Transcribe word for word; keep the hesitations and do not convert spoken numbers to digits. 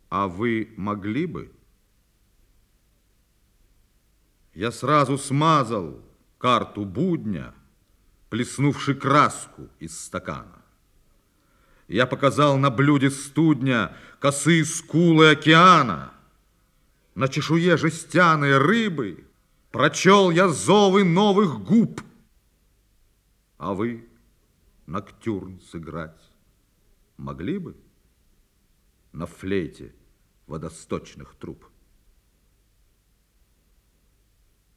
А вы могли бы? Я сразу смазал карту будня, плеснувши краску из стакана. Я показал на блюде студня косые скулы океана. На чешуе жестяной рыбы прочел я зовы новых губ. А вы ноктюрн сыграть могли бы на флейте водосточных труб?